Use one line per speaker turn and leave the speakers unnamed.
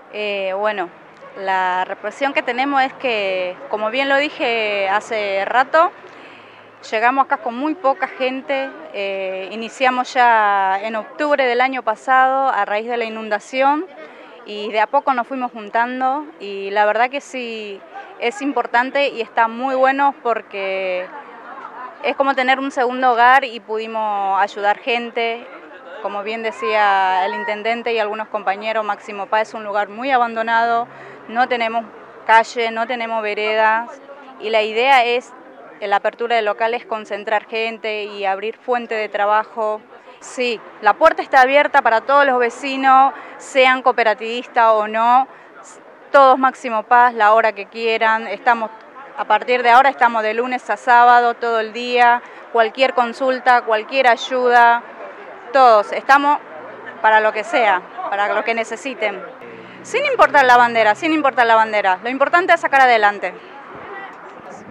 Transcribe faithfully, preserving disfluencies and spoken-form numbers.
Eh, bueno, la represión que tenemos es que, como bien lo dije hace rato, llegamos acá con muy poca gente, eh, iniciamos ya en octubre del año pasado a raíz de la inundación y de a poco nos fuimos juntando y la verdad que sí es importante y está muy bueno porque es como tener un segundo hogar y pudimos ayudar gente. Como bien decía el intendente y algunos compañeros, Máximo Paz es un lugar muy abandonado, no tenemos calle, no tenemos veredas y la idea es, en la apertura de locales, concentrar gente y abrir fuente de trabajo. Sí, la puerta está abierta para todos los vecinos, sean cooperativistas o no, todos Máximo Paz, la hora que quieran, estamos, a partir de ahora estamos de lunes a sábado, todo el día, cualquier consulta, cualquier ayuda. Todos, estamos para lo que sea, para lo que necesiten. Sin importar la bandera, sin importar la bandera. Lo importante es sacar adelante.